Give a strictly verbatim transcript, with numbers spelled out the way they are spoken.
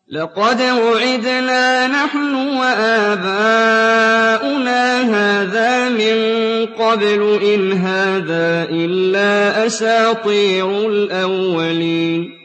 لَقَدْ وُعِدْنَا نَحْنُ وَآبَاؤُنَا هَٰذَا مِن قَبْلُ إِنْ هَٰذَا إِلَّا أَسَاطِيرُ الْأَوَّلِينَ